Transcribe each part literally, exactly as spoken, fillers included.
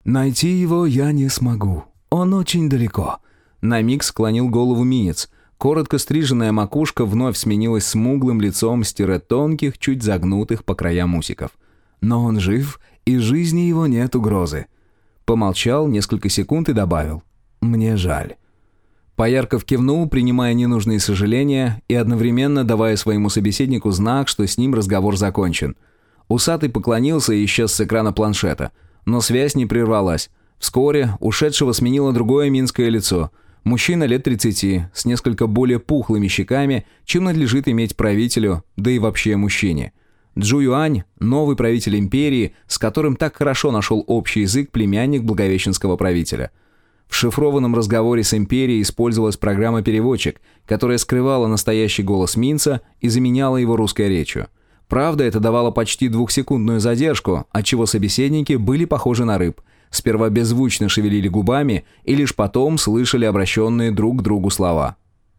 «Найти его я не смогу. Он очень далеко». На миг склонил голову Минец. Коротко стриженная макушка вновь сменилась смуглым лицом с тире тонких, чуть загнутых по краям усиков. «Но он жив, и жизни его нет угрозы». Помолчал несколько секунд и добавил: «Мне жаль». Поярков кивнул, принимая ненужные сожаления и одновременно давая своему собеседнику знак, что с ним разговор закончен. Усатый поклонился и исчез с экрана планшета. Но связь не прервалась. Вскоре ушедшего сменило другое минское лицо. Мужчина лет тридцати, с несколько более пухлыми щеками, чем надлежит иметь правителю, да и вообще мужчине. Джу Юань, новый правитель империи, с которым так хорошо нашел общий язык племянник благовещенского правителя. В шифрованном разговоре с империей использовалась программа-переводчик, которая скрывала настоящий голос Минца и заменяла его русской речью. Правда, это давало почти двухсекундную задержку, отчего собеседники были похожи на рыб. Сперва беззвучно шевелили губами и лишь потом слышали обращенные друг к другу слова.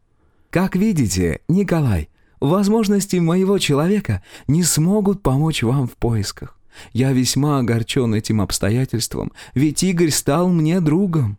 «Как видите, Николай, возможности моего человека не смогут помочь вам в поисках. Я весьма огорчен этим обстоятельством, ведь Игорь стал мне другом».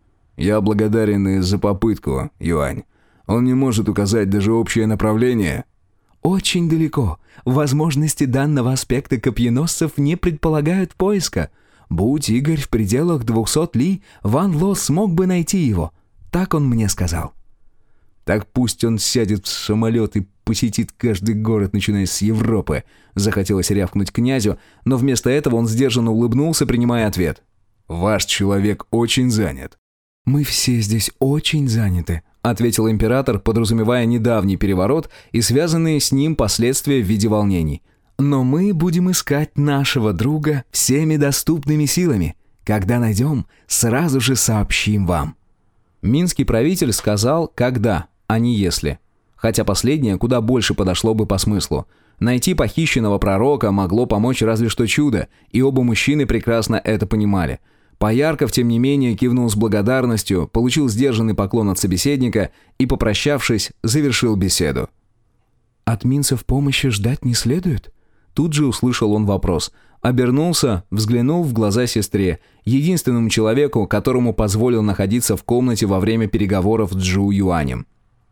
«Я благодарен и за попытку, Юань. Он не может указать даже общее направление». «Очень далеко. Возможности данного аспекта копьеносцев не предполагают поиска. Будь Игорь в пределах двухсот ли, Ван Ло смог бы найти его. Так он мне сказал». «Так пусть он сядет в самолет и посетит каждый город, начиная с Европы», захотелось рявкнуть князю, но вместо этого он сдержанно улыбнулся, принимая ответ. «Ваш человек очень занят». «Мы все здесь очень заняты», — ответил император, подразумевая недавний переворот и связанные с ним последствия в виде волнений. «Но мы будем искать нашего друга всеми доступными силами. Когда найдем, сразу же сообщим вам». Минский правитель сказал «когда», а не «если». Хотя последнее куда больше подошло бы по смыслу. Найти похищенного пророка могло помочь разве что чудо, и оба мужчины прекрасно это понимали. Поярков, тем не менее, кивнул с благодарностью, получил сдержанный поклон от собеседника и, попрощавшись, завершил беседу. «От Минцев помощи ждать не следует?» Тут же услышал он вопрос. Обернулся, взглянул в глаза сестре, единственному человеку, которому позволил находиться в комнате во время переговоров с Джу Юанем.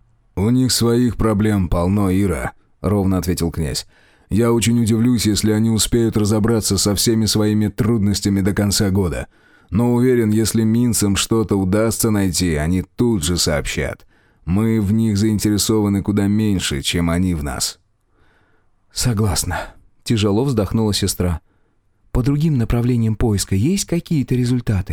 «У них своих проблем полно, Ира», — ровно ответил князь. «Я очень удивлюсь, если они успеют разобраться со всеми своими трудностями до конца года. Но уверен, если Минцам что-то удастся найти, они тут же сообщат. Мы в них заинтересованы куда меньше, чем они в нас». «Согласна», — тяжело вздохнула сестра. «По другим направлениям поиска есть какие-то результаты?»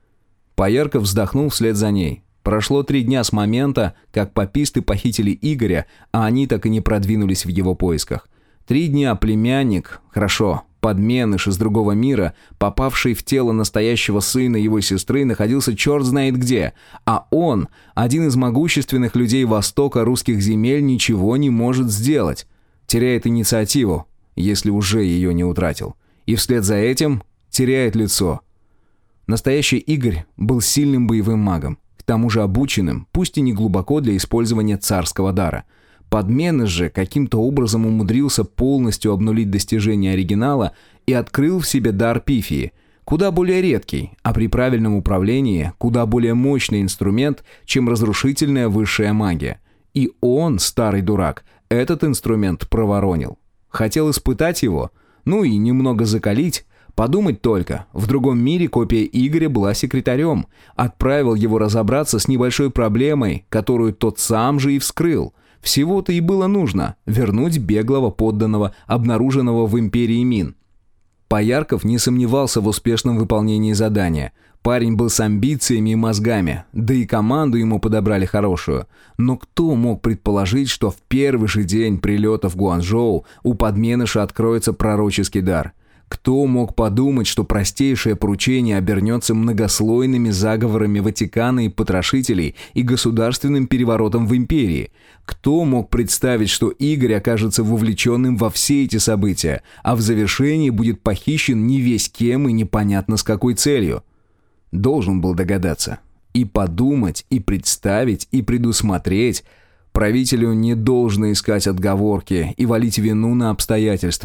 Поярков вздохнул вслед за ней. Прошло три дня с момента, как пописты похитили Игоря, а они так и не продвинулись в его поисках. Три дня племянник, хорошо, подменыш из другого мира, попавший в тело настоящего сына его сестры, находился черт знает где, а он, один из могущественных людей Востока русских земель, ничего не может сделать. Теряет инициативу, если уже ее не утратил. И вслед за этим теряет лицо. Настоящий Игорь был сильным боевым магом, к тому же обученным, пусть и не глубоко для использования царского дара. Подменыш же каким-то образом умудрился полностью обнулить достижения оригинала и открыл в себе дар пифии, куда более редкий, а при правильном управлении куда более мощный инструмент, чем разрушительная высшая магия. И он, старый дурак, этот инструмент проворонил. Хотел испытать его, ну и немного закалить. Подумать только, в другом мире копия Игоря была секретарем, отправил его разобраться с небольшой проблемой, которую тот сам же и вскрыл. Всего-то и было нужно вернуть беглого подданного, обнаруженного в империи Мин. Поярков не сомневался в успешном выполнении задания. Парень был с амбициями и мозгами, да и команду ему подобрали хорошую. Но кто мог предположить, что в первый же день прилета в Гуанчжоу у подменыша откроется пророческий дар? Кто мог подумать, что простейшее поручение обернется многослойными заговорами Ватикана и потрошителей и государственным переворотом в империи? Кто мог представить, что Игорь окажется вовлеченным во все эти события, а в завершении будет похищен не весь кем и непонятно с какой целью? Должен был догадаться. И подумать, и представить, и предусмотреть. Правителю не должно искать отговорки и валить вину на обстоятельства.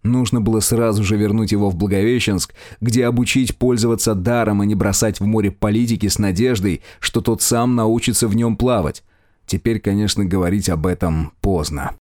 Нужно было сразу же вернуть его в Благовещенск, где обучить пользоваться даром, а не бросать в море политики с надеждой, что тот сам научится в нем плавать. Теперь, конечно, говорить об этом поздно.